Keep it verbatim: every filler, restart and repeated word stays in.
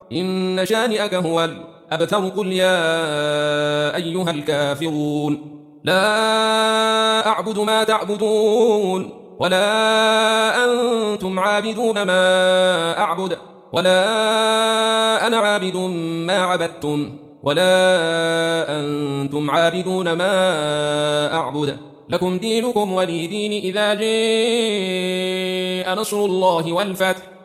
إن شانئك هو الأبتر. قل يا أيها الكافرون لا أعبد ما تعبدون ولا أنتم عابدون ما أعبد ولا أنا عابد ما عبدتم ولا أنتم عابدون ما أعبد لكم دينكم ولي دين. إذا جاء نصر الله والفتح